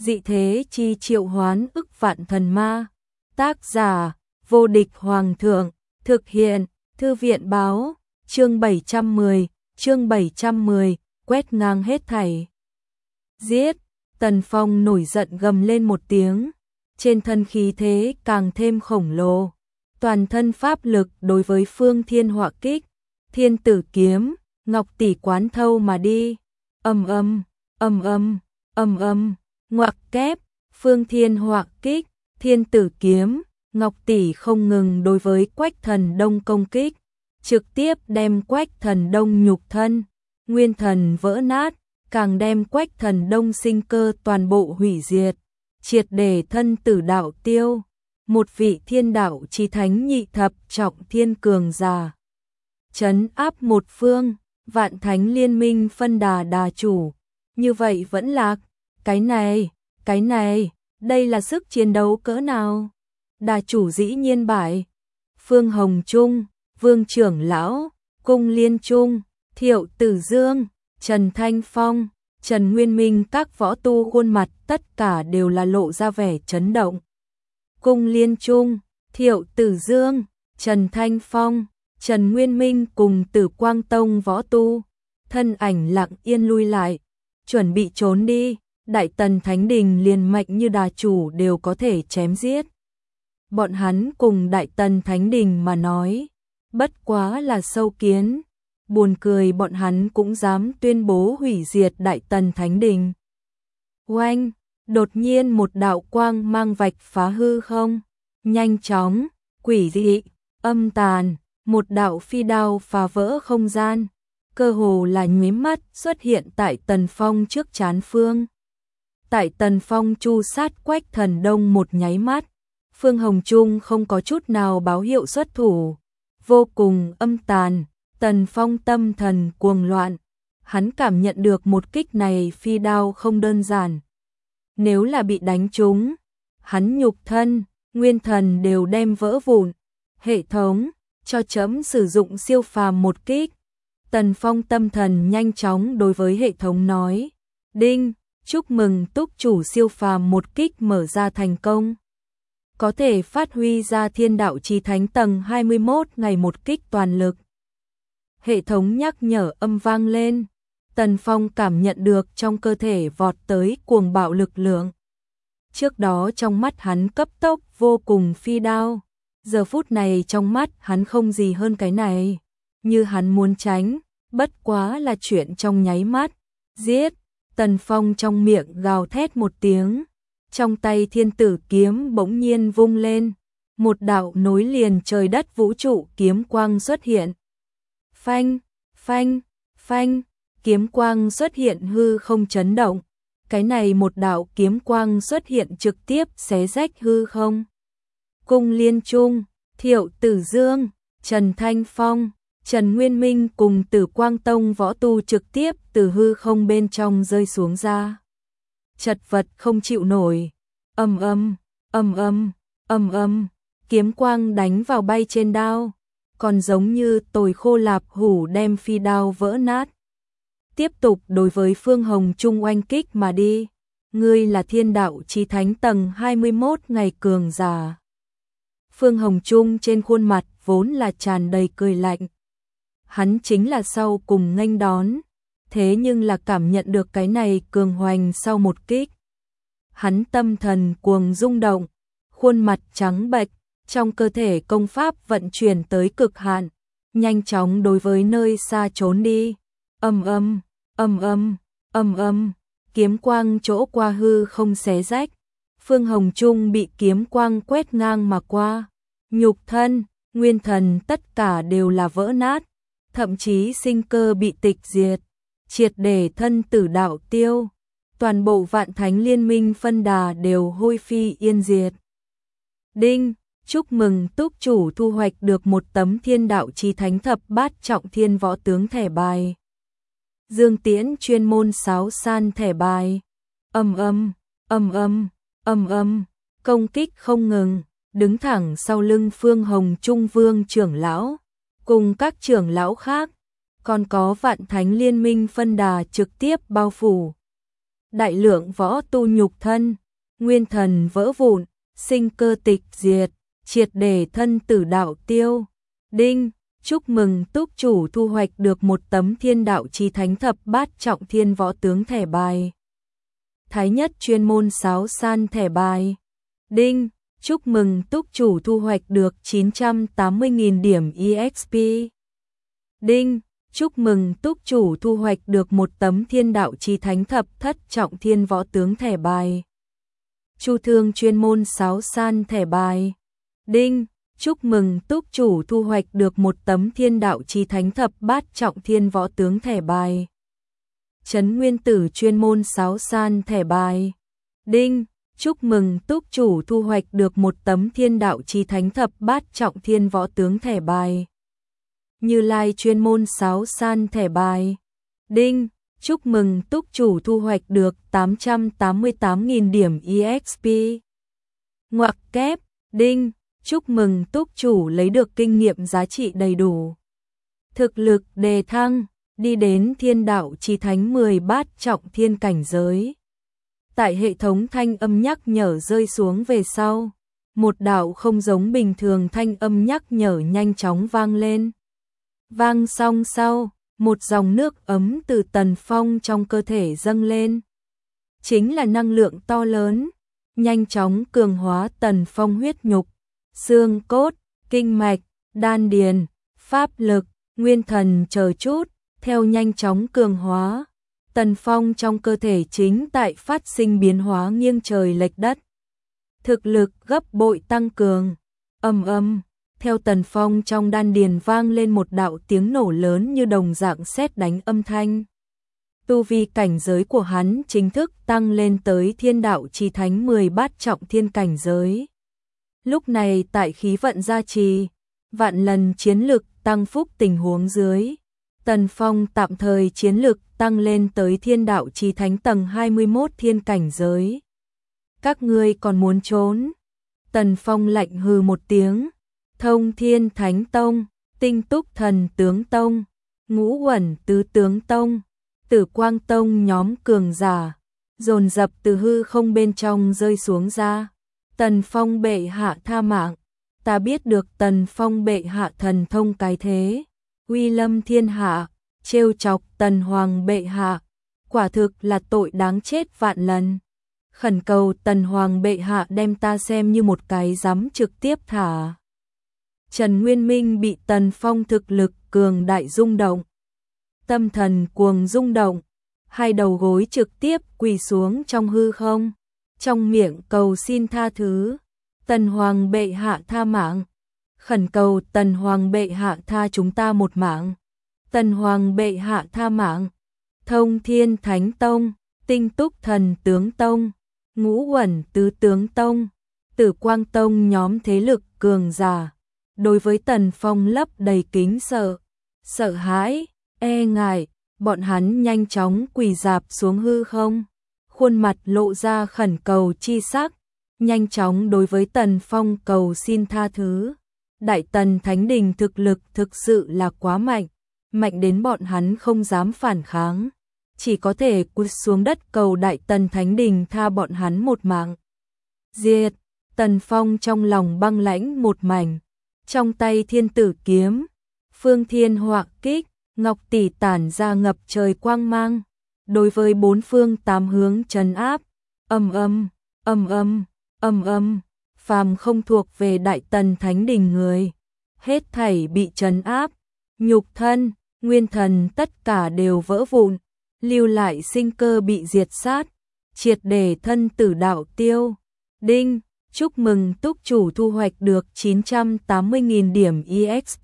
Dị thế chi triệu hoán ức vạn thần ma. Tác giả: Vô địch hoàng thượng. Thực hiện: Thư viện báo. Chương 710, quét ngang hết thảy. Giết! Tần Phong nổi giận gầm lên một tiếng, trên thân khí thế càng thêm khổng lồ, toàn thân pháp lực đối với Phương Thiên hỏa kích, Thiên Tử kiếm, Ngọc tỷ quán thâu mà đi. Ầm ầm, ầm ầm, ầm ầm, ngoặc kép, Phương Thiên hỏa kích, Thiên Tử kiếm, Ngọc tỷ không ngừng đối với Quách Thần Đông công kích, trực tiếp đem Quách Thần Đông nhục thân, nguyên thần vỡ nát, càng đem Quách Thần Đông sinh cơ toàn bộ hủy diệt, triệt để thân tử đạo tiêu. Một vị thiên đạo chi thánh nhị thập trọng thiên cường giả, trấn áp một phương, vạn thánh liên minh phân đà đà chủ, như vậy vẫn lạc. Cái này, đây là sức chiến đấu cỡ nào? Đà chủ dĩ nhiên bại. Phương Hồng Trung, Vương Trưởng Lão, Cung Liên Trung, Thiệu Tử Dương, Trần Thanh Phong, Trần Nguyên Minh, các võ tu khuôn mặt tất cả đều là lộ ra vẻ chấn động. Cung Liên Trung, Thiệu Tử Dương, Trần Thanh Phong, Trần Nguyên Minh cùng Tử Quang Tông võ tu, thân ảnh lặng yên lui lại, chuẩn bị trốn đi. Đại Tần Thánh Đình liền mạnh như đà chủ đều có thể chém giết. Bọn hắn cùng Đại Tần Thánh Đình mà nói, bất quá là sâu kiến. Buồn cười bọn hắn cũng dám tuyên bố hủy diệt Đại Tần Thánh Đình. Oanh! Đột nhiên một đạo quang mang vạch phá hư không, nhanh chóng, quỷ dị, âm tàn, một đạo phi đao phá vỡ không gian, cơ hồ là nhoáng mắt xuất hiện tại Tần Phong trước trán Phương. Tại Tần Phong chu sát Quách Thần Đông một nháy mắt, Phương Hồng Trung không có chút nào báo hiệu xuất thủ, vô cùng âm tàn. Tần Phong tâm thần cuồng loạn, hắn cảm nhận được một kích này phi đao không đơn giản. Nếu là bị đánh trúng, hắn nhục thân, nguyên thần đều đem vỡ vụn. Hệ thống, cho chấm sử dụng siêu phàm một kích. Tần Phong tâm thần nhanh chóng đối với hệ thống nói. Đinh, chúc mừng túc chủ siêu phàm một kích mở ra thành công. Có thể phát huy ra thiên đạo chí thánh tầng 21 ngày một kích toàn lực. Hệ thống nhắc nhở âm vang lên, Tần Phong cảm nhận được trong cơ thể vọt tới cuồng bạo lực lượng. Trước đó trong mắt hắn cấp tốc vô cùng phi đao, giờ phút này trong mắt hắn không gì hơn cái này, như hắn muốn tránh, bất quá là chuyện trong nháy mắt. Giết! Tần Phong trong miệng gào thét một tiếng, trong tay Thiên Tử kiếm bỗng nhiên vung lên, một đạo nối liền trời đất vũ trụ kiếm quang xuất hiện. Phanh, phanh, phanh, kiếm quang xuất hiện hư không chấn động. Cái này một đạo kiếm quang xuất hiện trực tiếp xé rách hư không. Cung Liên Trung, Thiệu Tử Dương, Trần Thanh Phong, Trần Nguyên Minh cùng Tử Quang Tông võ tu trực tiếp từ hư không bên trong rơi xuống ra. Chật vật không chịu nổi. Ầm ầm, ầm ầm, ầm ầm, kiếm quang đánh vào bay trên đao, còn giống như tồi khô lạp hủ đem phi đao vỡ nát. Tiếp tục đối với Phương Hồng Trung oanh kích mà đi. Ngươi là thiên đạo chí thánh tầng 21 ngày cường giả. Phương Hồng Trung trên khuôn mặt vốn là tràn đầy cười lạnh. Hắn chính là sau cùng nghênh đón, thế nhưng là cảm nhận được cái này cường hoành sau một kích. Hắn tâm thần cuồng rung động, khuôn mặt trắng bệch, trong cơ thể công pháp vận chuyển tới cực hạn, nhanh chóng đối với nơi xa trốn đi. Ầm ầm, ầm ầm, ầm ầm, kiếm quang chỗ qua hư không xé rách. Phương Hồng Trung bị kiếm quang quét ngang mà qua, nhục thân, nguyên thần tất cả đều là vỡ nát, thậm chí sinh cơ bị tịch diệt, triệt để thân tử đạo tiêu. Toàn bộ vạn thánh liên minh phân đà đều hôi phi yên diệt. Đinh, chúc mừng túc chủ thu hoạch được một tấm thiên đạo chí thánh thập bát trọng thiên võ tướng thẻ bài. Dương Tiễn chuyên môn sáo san thẻ bài. Ầm ầm, ầm ầm, ầm ầm, công kích không ngừng, đứng thẳng sau lưng Phương Hồng Trung Vương trưởng lão, cùng các trưởng lão khác, còn có vạn thánh liên minh phân đà trực tiếp bao phủ. đại lượng võ tu nhục thân, nguyên thần vỡ vụn, sinh cơ tịch diệt, triệt để thân tử đạo tiêu. Đinh, chúc mừng túc chủ thu hoạch được một tấm Thiên Đạo Chí Thánh Thập Bát Trọng Thiên Võ Tướng thẻ bài. Thái nhất chuyên môn sáo san thẻ bài. Đinh, chúc mừng túc chủ thu hoạch được 980.000 điểm EXP. Đinh, chúc mừng túc chủ thu hoạch được một tấm Thiên Đạo Chí Thánh Thập Thất Trọng Thiên Võ Tướng thẻ bài. Chu thương chuyên môn sáo san thẻ bài. Đinh, chúc mừng túc chủ thu hoạch được một tấm Thiên Đạo Chí Thánh Thập Bát Trọng Thiên Võ Tướng thẻ bài. Trấn nguyên tử chuyên môn sáo san thẻ bài. Đinh, chúc mừng túc chủ thu hoạch được một tấm Thiên Đạo Chí Thánh Thập Bát Trọng Thiên Võ Tướng thẻ bài. Như Lai chuyên môn sáo san thẻ bài. Đinh, chúc mừng túc chủ thu hoạch được 888.000 điểm EXP. Ngoặc kép. Đinh, chúc mừng túc chủ lấy được kinh nghiệm giá trị đầy đủ. Thực lực đề thăng, đi đến Thiên Đạo Chí Thánh 10 bát trọng thiên cảnh giới. Tại hệ thống thanh âm nhắc nhở rơi xuống về sau, một đạo không giống bình thường thanh âm nhắc nhở nhanh chóng vang lên. Vang xong sau, một dòng nước ấm từ Tần Phong trong cơ thể dâng lên. Chính là năng lượng to lớn, nhanh chóng cường hóa Tần Phong huyết nhục, xương cốt, kinh mạch, đan điền, pháp lực, nguyên thần chờ chút, theo nhanh chóng cường hóa. Tần Phong trong cơ thể chính tại phát sinh biến hóa nghiêng trời lệch đất. Thực lực gấp bội tăng cường. Ầm ầm, theo Tần Phong trong đan điền vang lên một đạo tiếng nổ lớn như đồng dạng sét đánh âm thanh. Tu vi cảnh giới của hắn chính thức tăng lên tới Thiên Đạo Chí Thánh 10 bát trọng thiên cảnh giới. Lúc này tại khí vận gia trì, vạn lần chiến lực tăng phúc tình huống dưới, Tần Phong tạm thời chiến lực tăng lên tới Thiên Đạo Chí Thánh tầng 21 thiên cảnh giới. Các ngươi còn muốn trốn? Tần Phong lạnh hừ một tiếng. Thông Thiên Thánh Tông, Tinh Túc Thần Tướng Tông, Ngũ Uẩn Tứ Tướng Tông, Tử Quang Tông nhóm cường giả dồn dập từ hư không bên trong rơi xuống ra. Tần Phong bệ hạ tha mạng, ta biết được Tần Phong bệ hạ thần thông cái thế, uy lâm thiên hạ, trêu chọc Tần Hoàng bệ hạ, quả thực là tội đáng chết vạn lần. Khẩn cầu Tần Hoàng bệ hạ đem ta xem như một cái giám trực tiếp thả. Trần Nguyên Minh bị Tần Phong thực lực cường đại rung động, tâm thần cuồng rung động, hai đầu gối trực tiếp quỳ xuống trong hư không, trong miệng cầu xin tha thứ. Tần Hoàng bệ hạ tha mạng, khẩn cầu Tần Hoàng bệ hạ tha chúng ta một mạng. Tần Hoàng bệ hạ tha mạng. Thông Thiên Thánh Tông, Tinh Túc Thần Tướng Tông, Ngũ Uẩn Tứ Tướng Tông, Tử Quang Tông nhóm thế lực cường giả đối với Tần Phong lấp đầy kính sợ, sợ hãi, e ngại, bọn hắn nhanh chóng quỳ rạp xuống hư không, khuôn mặt lộ ra khẩn cầu chi sắc, nhanh chóng đối với Tần Phong cầu xin tha thứ. Đại Tần Thánh Đình thực lực thực sự là quá mạnh, mạnh đến bọn hắn không dám phản kháng, chỉ có thể cúi xuống đất cầu Đại Tần Thánh Đình tha bọn hắn một mạng. Diệt! Tần Phong trong lòng băng lãnh một mảnh, trong tay thiên tử kiếm, phương thiên họa kích, ngọc tỷ tản ra ngập trời quang mang, đối với bốn phương tám hướng trấn áp. Ầm ầm, ầm ầm, ầm ầm, phàm không thuộc về Đại Tần Thánh Đình người, hết thảy bị trấn áp, nhục thân, nguyên thần tất cả đều vỡ vụn, lưu lại sinh cơ bị diệt sát, triệt để thân tử đạo tiêu. Đinh, chúc mừng túc chủ thu hoạch được 980.000 điểm EXP.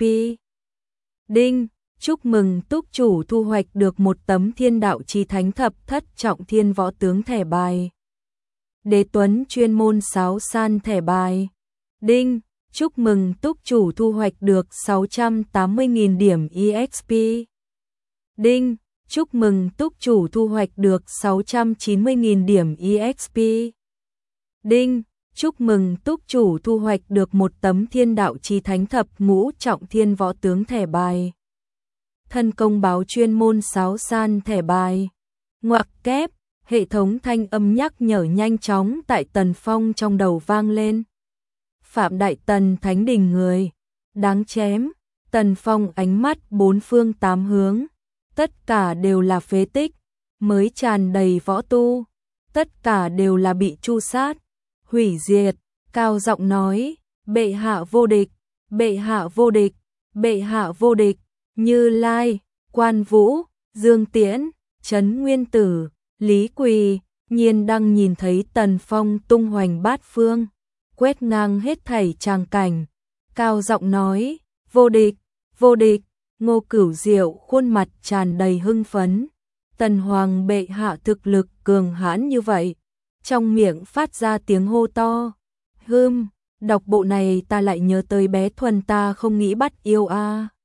Đinh, chúc mừng túc chủ thu hoạch được một tấm Thiên Đạo Chí Thánh Thập Thất Trọng Thiên Võ Tướng thẻ bài. Đế Tuấn chuyên môn sáo san thẻ bài. Đinh, chúc mừng túc chủ thu hoạch được 680.000 điểm EXP. Đinh, chúc mừng túc chủ thu hoạch được 690.000 điểm EXP. Đinh, chúc mừng túc chủ thu hoạch được một tấm Thiên Đạo Chí Thánh Thập Ngũ Trọng Thiên Võ Tướng thẻ bài. Thân công báo chuyên môn sáo san thẻ bài. Ngoặc kép, Hệ thống thanh âm nhắc nhở nhanh chóng tại Tần Phong trong đầu vang lên. Phạm Đại Tần Thánh Đình người, đáng chém. Tần Phong ánh mắt bốn phương tám hướng, tất cả đều là phế tích, mới tràn đầy võ tu, tất cả đều là bị tru sát, hủy diệt, cao giọng nói, bệ hạ vô địch, bệ hạ vô địch, bệ hạ vô địch, Như Lai, Quan Vũ, Dương Tiễn, Trấn Nguyên Tử, Lý Quỳ, Nhiên Đăng nhìn thấy Tần Phong tung hoành bát phương, quét ngang hết thảy tràng cảnh, cao giọng nói, vô địch, vô địch. Ngô Cửu Diệu khuôn mặt tràn đầy hưng phấn, Tần Hoàng bệ hạ thực lực cường hãn như vậy, trong miệng phát ra tiếng hô to. Đọc bộ này ta lại nhớ tới bé Thuần ta không nghĩ bắt yêu a.